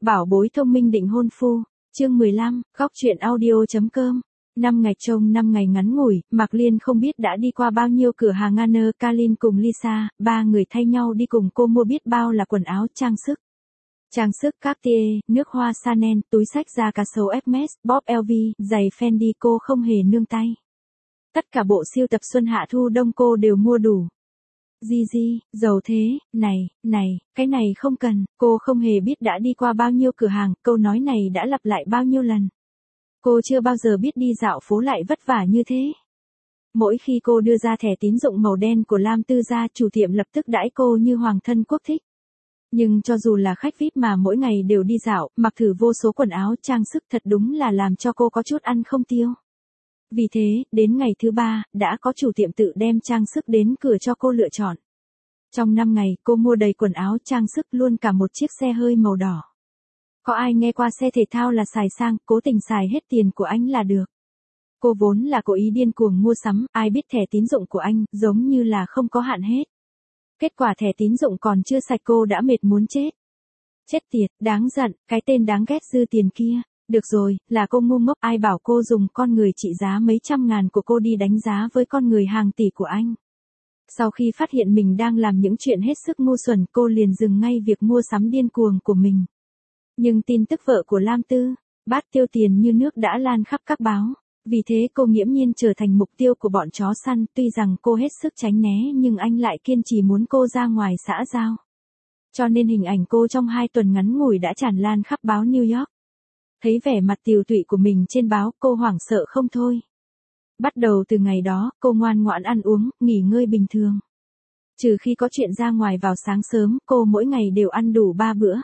Bảo bối thông minh định hôn phu. Chương 15, góc truyện audio.com. 5 ngày trông 5 ngày ngắn ngủi, Mạc Liên không biết đã đi qua bao nhiêu cửa hàng Anne, Kalin cùng Lisa, ba người thay nhau đi cùng cô mua biết bao là quần áo, trang sức. Trang sức Cartier, nước hoa Chanel, túi xách da cá sấu Hermes, bóp LV, giày Fendi cô không hề nương tay. Tất cả bộ siêu tập xuân hạ thu đông cô đều mua đủ. Gigi, giàu thế, cái này không cần, cô không hề biết đã đi qua bao nhiêu cửa hàng, câu nói này đã lặp lại bao nhiêu lần. Cô chưa bao giờ biết đi dạo phố lại vất vả như thế. Mỗi khi cô đưa ra thẻ tín dụng màu đen của Lam Tư gia, chủ tiệm lập tức đãi cô như hoàng thân quốc thích. Nhưng cho dù là khách VIP mà mỗi ngày đều đi dạo, mặc thử vô số quần áo, trang sức thật đúng là làm cho cô có chút ăn không tiêu. Vì thế, đến ngày thứ 3, đã có chủ tiệm tự đem trang sức đến cửa cho cô lựa chọn. Trong 5 ngày, cô mua đầy quần áo, trang sức, luôn cả một chiếc xe hơi màu đỏ. Có ai nghe qua xe thể thao là xài sang, cố tình xài hết tiền của anh là được. Cô vốn là cố ý điên cuồng mua sắm, ai biết thẻ tín dụng của anh, giống như là không có hạn hết. Kết quả thẻ tín dụng còn chưa sạch cô đã mệt muốn chết. Chết tiệt, đáng giận, cái tên đáng ghét dư tiền kia. Được rồi, là cô ngu ngốc, ai bảo cô dùng con người trị giá mấy trăm ngàn của cô đi đánh giá với con người hàng tỷ của anh. Sau khi phát hiện mình đang làm những chuyện hết sức ngu xuẩn, cô liền dừng ngay việc mua sắm điên cuồng của mình. Nhưng tin tức vợ của Lam Tư, Bát tiêu tiền như nước đã lan khắp các báo. Vì thế cô nghiễm nhiên trở thành mục tiêu của bọn chó săn, tuy rằng cô hết sức tránh né nhưng anh lại kiên trì muốn cô ra ngoài xã giao. Cho nên hình ảnh cô trong 2 tuần ngắn ngủi đã tràn lan khắp báo New York. Thấy vẻ mặt tiều tụy của mình trên báo, cô hoảng sợ không thôi. Bắt đầu từ ngày đó, cô ngoan ngoãn ăn uống, nghỉ ngơi bình thường. Trừ khi có chuyện ra ngoài vào sáng sớm, cô mỗi ngày đều ăn đủ 3 bữa.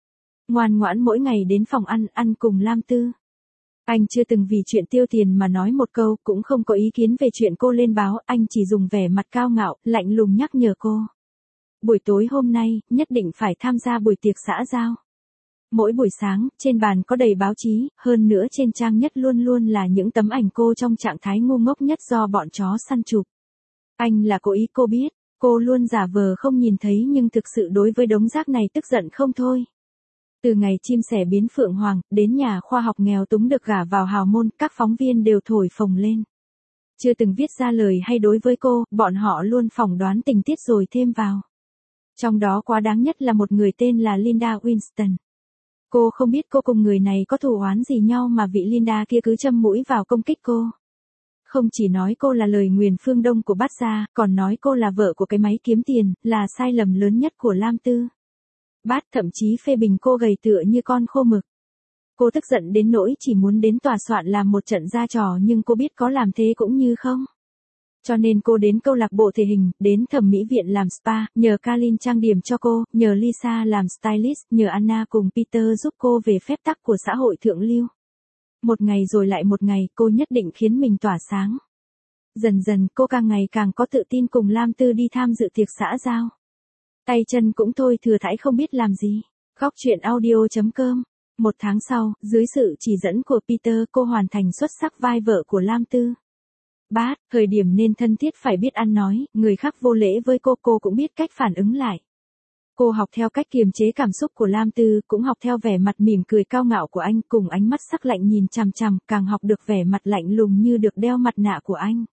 Ngoan ngoãn mỗi ngày đến phòng ăn cùng Lam Tư. Anh chưa từng vì chuyện tiêu tiền mà nói một câu, cũng không có ý kiến về chuyện cô lên báo, anh chỉ dùng vẻ mặt cao ngạo, lạnh lùng nhắc nhở cô. Buổi tối hôm nay, nhất định phải tham gia buổi tiệc xã giao. Mỗi buổi sáng, trên bàn có đầy báo chí, hơn nữa trên trang nhất luôn luôn là những tấm ảnh cô trong trạng thái ngu ngốc nhất do bọn chó săn chụp. Anh là cố ý, cô biết, cô luôn giả vờ không nhìn thấy nhưng thực sự đối với đống rác này tức giận không thôi. Từ ngày chim sẻ biến phượng hoàng, đến nhà khoa học nghèo túng được gả vào hào môn, các phóng viên đều thổi phồng lên. Chưa từng viết ra lời hay đối với cô, bọn họ luôn phỏng đoán tình tiết rồi thêm vào. Trong đó quá đáng nhất là một người tên là Linda Winston. Cô không biết cô cùng người này có thù oán gì nhau mà vị Linda kia cứ châm mũi vào công kích cô. Không chỉ nói cô là lời nguyền phương Đông của Bát gia, còn nói cô là vợ của cái máy kiếm tiền, là sai lầm lớn nhất của Lam Tư. Bát thậm chí phê bình cô gầy tựa như con khô mực. Cô tức giận đến nỗi chỉ muốn đến tòa soạn làm một trận ra trò, nhưng cô biết có làm thế cũng như không. Cho nên cô đến câu lạc bộ thể hình, đến thẩm mỹ viện làm spa, nhờ Kalin trang điểm cho cô, nhờ Lisa làm stylist, nhờ Anna cùng Peter giúp cô về phép tắc của xã hội thượng lưu. Một ngày rồi lại một ngày, cô nhất định khiến mình tỏa sáng. Dần dần cô càng ngày càng có tự tin cùng Lam Tư đi tham dự tiệc xã giao. Tay chân cũng thôi thừa thãi không biết làm gì. Góc truyện audio.com. 1 tháng sau, dưới sự chỉ dẫn của Peter, cô hoàn thành xuất sắc vai vợ của Lam Tư. Bát, thời điểm nên thân thiết phải biết ăn nói, người khác vô lễ với cô cũng biết cách phản ứng lại. Cô học theo cách kiềm chế cảm xúc của Lam Tư, cũng học theo vẻ mặt mỉm cười cao ngạo của anh, cùng ánh mắt sắc lạnh nhìn chằm chằm, càng học được vẻ mặt lạnh lùng như được đeo mặt nạ của anh.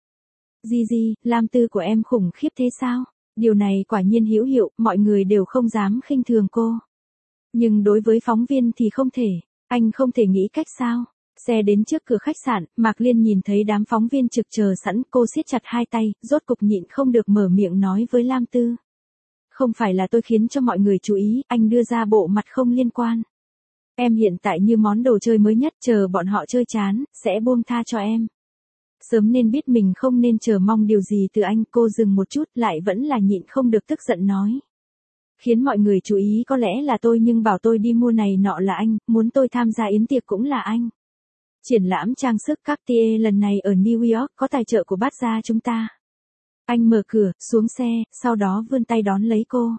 Gigi, Lam Tư của em khủng khiếp thế sao? Điều này quả nhiên hữu hiệu, mọi người đều không dám khinh thường cô. Nhưng đối với phóng viên thì không thể, anh không thể nghĩ cách sao? Xe đến trước cửa khách sạn, Mạc Liên nhìn thấy đám phóng viên trực chờ sẵn, cô siết chặt 2 tay, rốt cục nhịn không được mở miệng nói với Lam Tư. Không phải là tôi khiến cho mọi người chú ý, anh đưa ra bộ mặt không liên quan. Em hiện tại như món đồ chơi mới nhất, chờ bọn họ chơi chán, sẽ buông tha cho em. Sớm nên biết mình không nên chờ mong điều gì từ anh, cô dừng một chút lại vẫn là nhịn không được tức giận nói. Khiến mọi người chú ý có lẽ là tôi nhưng bảo tôi đi mua này nọ là anh, muốn tôi tham gia yến tiệc cũng là anh. Triển lãm trang sức Cartier lần này ở New York có tài trợ của Bát gia chúng ta. Anh mở cửa, xuống xe, sau đó vươn tay đón lấy cô.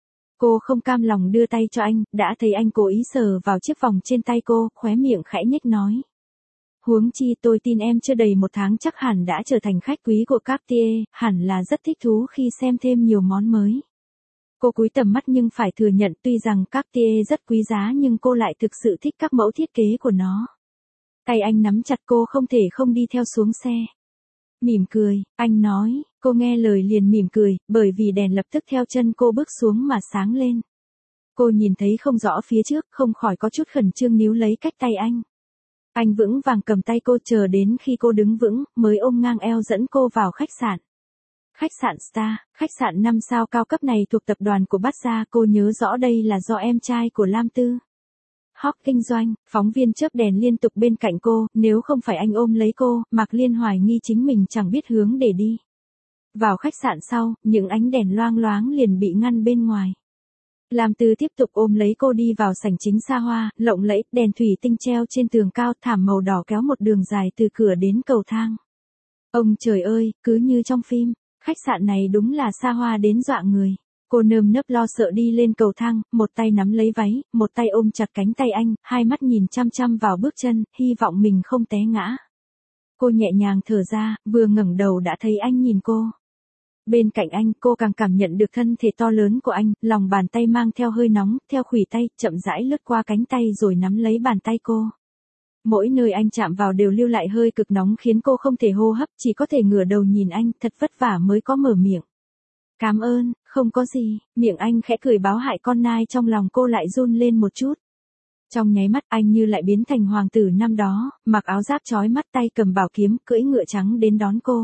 Cô không cam lòng đưa tay cho anh, đã thấy anh cố ý sờ vào chiếc vòng trên tay cô, khóe miệng khẽ nhếch nói. Huống chi tôi tin em chưa đầy 1 tháng chắc hẳn đã trở thành khách quý của Cartier, hẳn là rất thích thú khi xem thêm nhiều món mới. Cô cúi tầm mắt nhưng phải thừa nhận tuy rằng Cartier rất quý giá nhưng cô lại thực sự thích các mẫu thiết kế của nó. Tay anh nắm chặt cô không thể không đi theo xuống xe. Mỉm cười, anh nói, cô nghe lời liền mỉm cười, bởi vì đèn lập tức theo chân cô bước xuống mà sáng lên. Cô nhìn thấy không rõ phía trước, không khỏi có chút khẩn trương níu lấy cách tay anh. Anh vững vàng cầm tay cô chờ đến khi cô đứng vững, mới ôm ngang eo dẫn cô vào khách sạn. Khách sạn Star, khách sạn 5 sao cao cấp này thuộc tập đoàn của Bát Gia, cô nhớ rõ đây là do em trai của Lam Tư. Hawk kinh doanh, phóng viên chớp đèn liên tục bên cạnh cô, nếu không phải anh ôm lấy cô, Mạc Liên hoài nghi chính mình chẳng biết hướng để đi. Vào khách sạn sau, những ánh đèn loang loáng liền bị ngăn bên ngoài. Lam Tư tiếp tục ôm lấy cô đi vào sảnh chính xa hoa, lộng lẫy, đèn thủy tinh treo trên tường cao, thảm màu đỏ kéo một đường dài từ cửa đến cầu thang. Ông trời ơi, cứ như trong phim, khách sạn này đúng là xa hoa đến dọa người. Cô nơm nớp lo sợ đi lên cầu thang, một tay nắm lấy váy, một tay ôm chặt cánh tay anh, hai mắt nhìn chăm chăm vào bước chân, hy vọng mình không té ngã. Cô nhẹ nhàng thở ra, vừa ngẩng đầu đã thấy anh nhìn cô. Bên cạnh anh, cô càng cảm nhận được thân thể to lớn của anh, lòng bàn tay mang theo hơi nóng, theo khuỷu tay, chậm rãi lướt qua cánh tay rồi nắm lấy bàn tay cô. Mỗi nơi anh chạm vào đều lưu lại hơi cực nóng khiến cô không thể hô hấp, chỉ có thể ngửa đầu nhìn anh, thật vất vả mới có mở miệng. Cảm ơn, không có gì, miệng anh khẽ cười báo hại con nai trong lòng cô lại run lên một chút. Trong nháy mắt anh như lại biến thành hoàng tử năm đó, mặc áo giáp chói mắt tay cầm bảo kiếm, cưỡi ngựa trắng đến đón cô.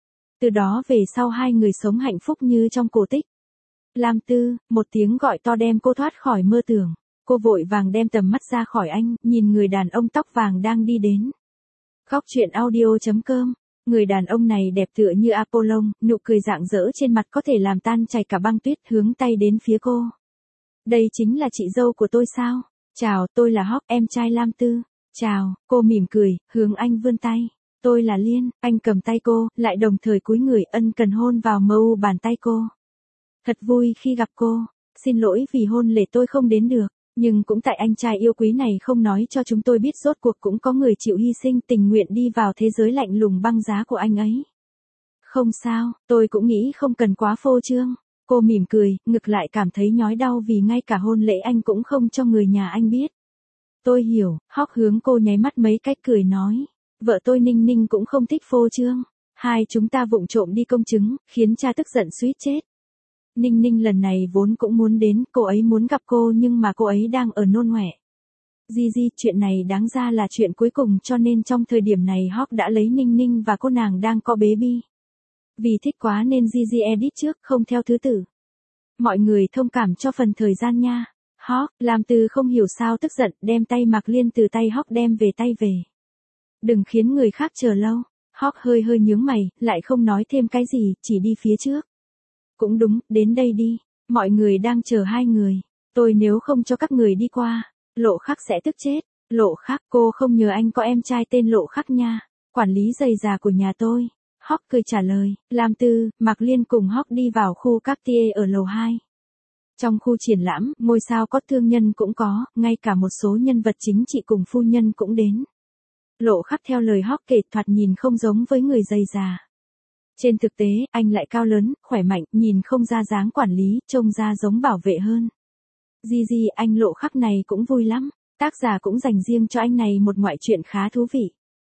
Từ đó về sau hai người sống hạnh phúc như trong cổ tích. Lam Tư, một tiếng gọi to đem cô thoát khỏi mơ tưởng. Cô vội vàng đem tầm mắt ra khỏi anh, nhìn người đàn ông tóc vàng đang đi đến. Góc truyện audio.com. Người đàn ông này đẹp tựa như Apollon, nụ cười rạng rỡ trên mặt có thể làm tan chảy cả băng tuyết, hướng tay đến phía cô. Đây chính là chị dâu của tôi sao? Chào, tôi là Hawk, em trai Lam Tư. Chào, cô mỉm cười, hướng anh vươn tay. Tôi là Liên, anh cầm tay cô, lại đồng thời cúi người ân cần hôn vào mờ u bàn tay cô. Thật vui khi gặp cô, xin lỗi vì hôn lễ tôi không đến được, nhưng cũng tại anh trai yêu quý này không nói cho chúng tôi biết rốt cuộc cũng có người chịu hy sinh tình nguyện đi vào thế giới lạnh lùng băng giá của anh ấy. Không sao, tôi cũng nghĩ không cần quá phô trương. Cô mỉm cười, ngực lại cảm thấy nhói đau vì ngay cả hôn lễ anh cũng không cho người nhà anh biết. Tôi hiểu, Hawk hướng cô nháy mắt mấy cách cười nói. Vợ tôi Ninh Ninh cũng không thích phô trương. Hai chúng ta vụng trộm đi công chứng, khiến cha tức giận suýt chết. Ninh Ninh lần này vốn cũng muốn đến, cô ấy muốn gặp cô nhưng mà cô ấy đang ở nôn ọe. Gigi, chuyện này đáng ra là chuyện cuối cùng cho nên trong thời điểm này Hawk đã lấy Ninh Ninh và cô nàng đang có baby. Vì thích quá nên Gigi edit trước, không theo thứ tự. Mọi người thông cảm cho phần thời gian nha. Hawk, Lam Tư không hiểu sao tức giận, đem tay Mạc Liên từ tay Hawk đem về tay về. Đừng khiến người khác chờ lâu. Hawk hơi hơi nhướng mày, lại không nói thêm cái gì, chỉ đi phía trước. Cũng đúng, đến đây đi. Mọi người đang chờ hai người. Tôi nếu không cho các người đi qua, Lộ Khắc sẽ tức chết. Lộ Khắc, cô không nhờ anh có em trai tên Lộ Khắc nha. Quản lý giày già của nhà tôi. Hawk cười trả lời. Lam Tư, Mạc Liên cùng Hawk đi vào khu Cartier ở lầu 2. Trong khu triển lãm, ngôi sao có thương nhân cũng có, ngay cả một số nhân vật chính trị cùng phu nhân cũng đến. Lộ Khắc theo lời Hawk kể thoạt nhìn không giống với người dày già. Trên thực tế, anh lại cao lớn, khỏe mạnh, nhìn không ra dáng quản lý, trông ra giống bảo vệ hơn. Gigi, anh Lộ Khắc này cũng vui lắm, tác giả cũng dành riêng cho anh này một ngoại truyện khá thú vị.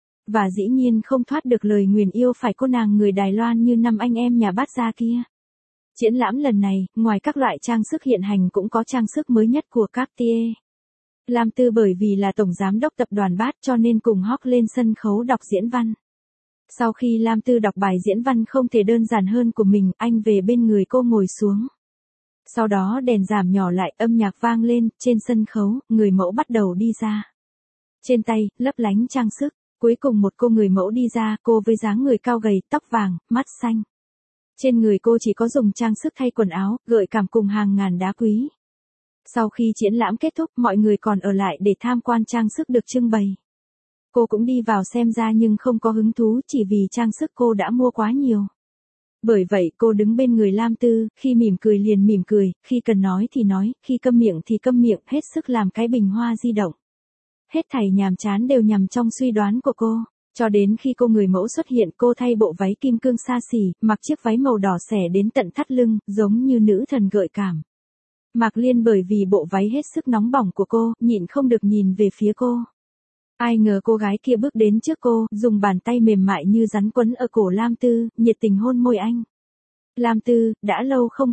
Và dĩ nhiên không thoát được lời nguyền yêu phải cô nàng người Đài Loan như năm anh em nhà Bát Gia kia. Triển lãm lần này, ngoài các loại trang sức hiện hành cũng có trang sức mới nhất của Cartier. Lam Tư bởi vì là tổng giám đốc tập đoàn Bát cho nên cùng Hawk lên sân khấu đọc diễn văn. Sau khi Lam Tư đọc bài diễn văn không thể đơn giản hơn của mình, anh về bên người cô ngồi xuống. Sau đó đèn giảm nhỏ lại, âm nhạc vang lên, trên sân khấu, người mẫu bắt đầu đi ra. Trên tay, lấp lánh trang sức, cuối cùng một cô người mẫu đi ra, cô với dáng người cao gầy, tóc vàng, mắt xanh. Trên người cô chỉ có dùng trang sức thay quần áo, gợi cảm cùng hàng ngàn đá quý. Sau khi triển lãm kết thúc, mọi người còn ở lại để tham quan trang sức được trưng bày. Cô cũng đi vào xem ra nhưng không có hứng thú chỉ vì trang sức cô đã mua quá nhiều. Bởi vậy cô đứng bên người Lam Tư, khi mỉm cười liền mỉm cười, khi cần nói thì nói, khi câm miệng thì câm miệng, hết sức làm cái bình hoa di động. Hết thảy nhàm chán đều nhằm trong suy đoán của cô. Cho đến khi cô người mẫu xuất hiện, cô thay bộ váy kim cương xa xỉ, mặc chiếc váy màu đỏ xẻ đến tận thắt lưng, giống như nữ thần gợi cảm. Mạc Liên bởi vì bộ váy hết sức nóng bỏng của cô, nhịn không được nhìn về phía cô. Ai ngờ cô gái kia bước đến trước cô, dùng bàn tay mềm mại như rắn quấn ở cổ Lam Tư, nhiệt tình hôn môi anh. Lam Tư, đã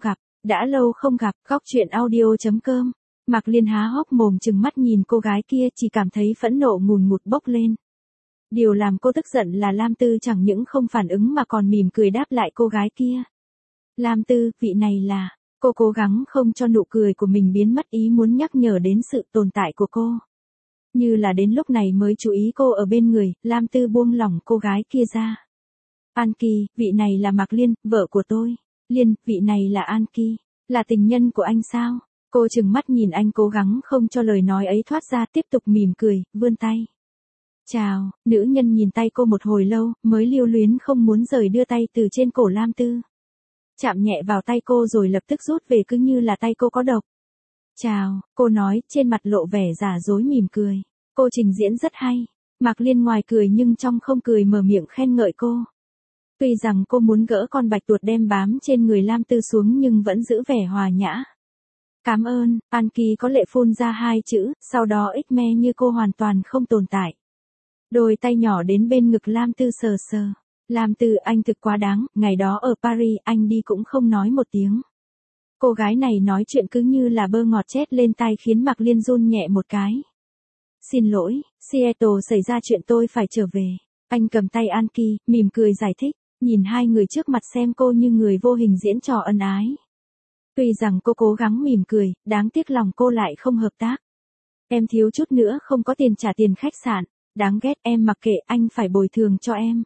lâu không gặp, góc chuyện audio.com. Mạc Liên há hốc mồm trừng mắt nhìn cô gái kia, chỉ cảm thấy phẫn nộ ngùn ngụt bốc lên. Điều làm cô tức giận là Lam Tư chẳng những không phản ứng mà còn mỉm cười đáp lại cô gái kia. Lam Tư, vị này là... Cô cố gắng không cho nụ cười của mình biến mất, ý muốn nhắc nhở đến sự tồn tại của cô. Như là đến lúc này mới chú ý cô ở bên người, Lam Tư buông lỏng cô gái kia ra. An Kỳ, vị này là Mạc Liên, vợ của tôi. Liên, vị này là An Kỳ, là tình nhân của anh sao? Cô trừng mắt nhìn anh, cố gắng không cho lời nói ấy thoát ra, tiếp tục mỉm cười, vươn tay. Chào, nữ nhân nhìn tay cô một hồi lâu, mới lưu luyến không muốn rời đưa tay từ trên cổ Lam Tư. Chạm nhẹ vào tay cô rồi lập tức rút về, cứ như là tay cô có độc. Chào, cô nói, trên mặt lộ vẻ giả dối mỉm cười. Cô trình diễn rất hay. Mạc Liên ngoài cười nhưng trong không cười mở miệng khen ngợi cô. Tuy rằng cô muốn gỡ con bạch tuộc đem bám trên người Lam Tư xuống nhưng vẫn giữ vẻ hòa nhã. Cảm ơn, An Kỳ có lệ phun ra hai chữ, sau đó ích me như cô hoàn toàn không tồn tại. Đôi tay nhỏ đến bên ngực Lam Tư sờ sờ. Lam Tư, anh thực quá đáng, ngày đó ở Paris anh đi cũng không nói một tiếng. Cô gái này nói chuyện cứ như là bơ ngọt chét lên tai khiến Mạc Liên run nhẹ một cái. Xin lỗi, Seattle xảy ra chuyện tôi phải trở về. Anh cầm tay An Kỳ, mỉm cười giải thích, nhìn hai người trước mặt xem cô như người vô hình diễn trò ân ái. Tuy rằng cô cố gắng mỉm cười, đáng tiếc lòng cô lại không hợp tác. Em thiếu chút nữa không có tiền trả tiền khách sạn, đáng ghét, em mặc kệ, anh phải bồi thường cho em.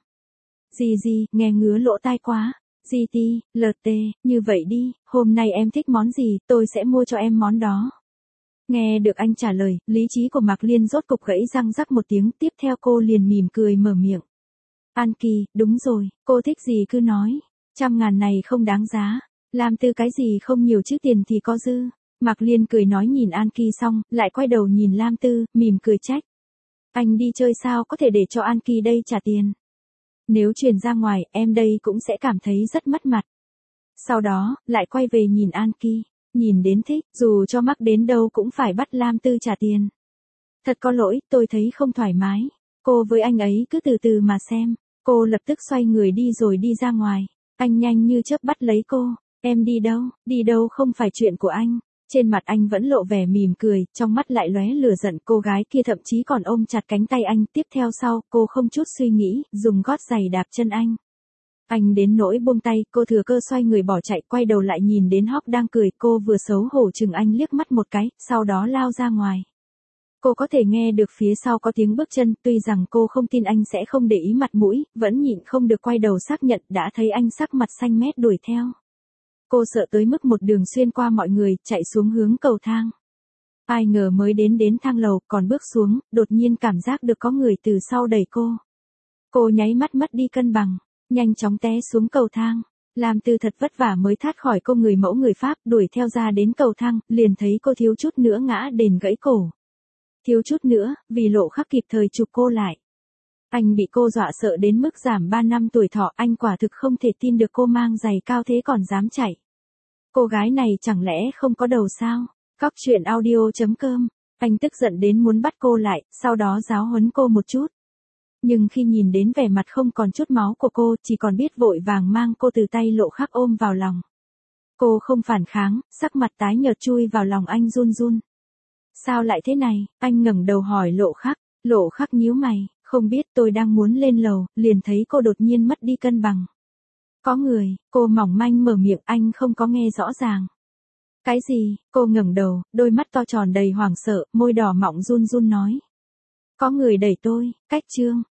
Gì, nghe ngứa lỗ tai quá. GT, LT, như vậy đi, hôm nay em thích món gì, tôi sẽ mua cho em món đó. Nghe được anh trả lời, lý trí của Mạc Liên rốt cục gãy răng rắc một tiếng, tiếp theo cô liền mỉm cười mở miệng. An Kỳ, đúng rồi, cô thích gì cứ nói, 100.000 này không đáng giá, làm từ cái gì không nhiều chứ tiền thì có dư. Mạc Liên cười nói nhìn An Kỳ xong, lại quay đầu nhìn Lam Tư, mỉm cười trách. Anh đi chơi sao có thể để cho An Kỳ đây trả tiền. Nếu truyền ra ngoài, em đây cũng sẽ cảm thấy rất mất mặt. Sau đó, lại quay về nhìn An Kỳ, nhìn đến thích, dù cho mắc đến đâu cũng phải bắt Lam Tư trả tiền. Thật có lỗi, tôi thấy không thoải mái. Cô với anh ấy cứ từ từ mà xem. Cô lập tức xoay người đi rồi đi ra ngoài. Anh nhanh như chớp bắt lấy cô. Em đi đâu không phải chuyện của anh. Trên mặt anh vẫn lộ vẻ mỉm cười, trong mắt lại lóe lửa giận. Cô gái kia thậm chí còn ôm chặt cánh tay anh. Tiếp theo sau, cô không chút suy nghĩ, dùng gót giày đạp chân anh. Anh đến nỗi buông tay, cô thừa cơ xoay người bỏ chạy, quay đầu lại nhìn đến Hóc đang cười. Cô vừa xấu hổ chừng anh liếc mắt một cái, sau đó lao ra ngoài. Cô có thể nghe được phía sau có tiếng bước chân, tuy rằng cô không tin anh sẽ không để ý mặt mũi, vẫn nhịn không được quay đầu xác nhận, đã thấy anh sắc mặt xanh mét đuổi theo. Cô sợ tới mức một đường xuyên qua mọi người, chạy xuống hướng cầu thang. Ai ngờ mới đến thang lầu, còn bước xuống, đột nhiên cảm giác được có người từ sau đẩy cô. Cô nháy mắt mất đi cân bằng, nhanh chóng té xuống cầu thang. Lam Tư thật vất vả mới thoát khỏi cô người mẫu người Pháp, đuổi theo ra đến cầu thang, liền thấy cô thiếu chút nữa ngã đền gãy cổ. Thiếu chút nữa, vì Lộ Khắc kịp thời chụp cô lại. Anh bị cô dọa sợ đến mức giảm 3 năm tuổi thọ, anh quả thực không thể tin được cô mang giày cao thế còn dám chạy. Cô gái này chẳng lẽ không có đầu sao? Góc chuyện audio.com. Anh tức giận đến muốn bắt cô lại, sau đó giáo huấn cô một chút. Nhưng khi nhìn đến vẻ mặt không còn chút máu của cô, chỉ còn biết vội vàng mang cô từ tay Lộ Khắc ôm vào lòng. Cô không phản kháng, sắc mặt tái nhợt chui vào lòng anh run run. Sao lại thế này? Anh ngẩng đầu hỏi Lộ Khắc. Lộ Khắc nhíu mày, không biết, tôi đang muốn lên lầu, liền thấy cô đột nhiên mất đi cân bằng. Có người, cô mỏng manh mở miệng, anh không có nghe rõ ràng. Cái gì? Cô ngẩng đầu, đôi mắt to tròn đầy hoảng sợ, môi đỏ mọng run run nói. Có người đẩy tôi, cách Trương.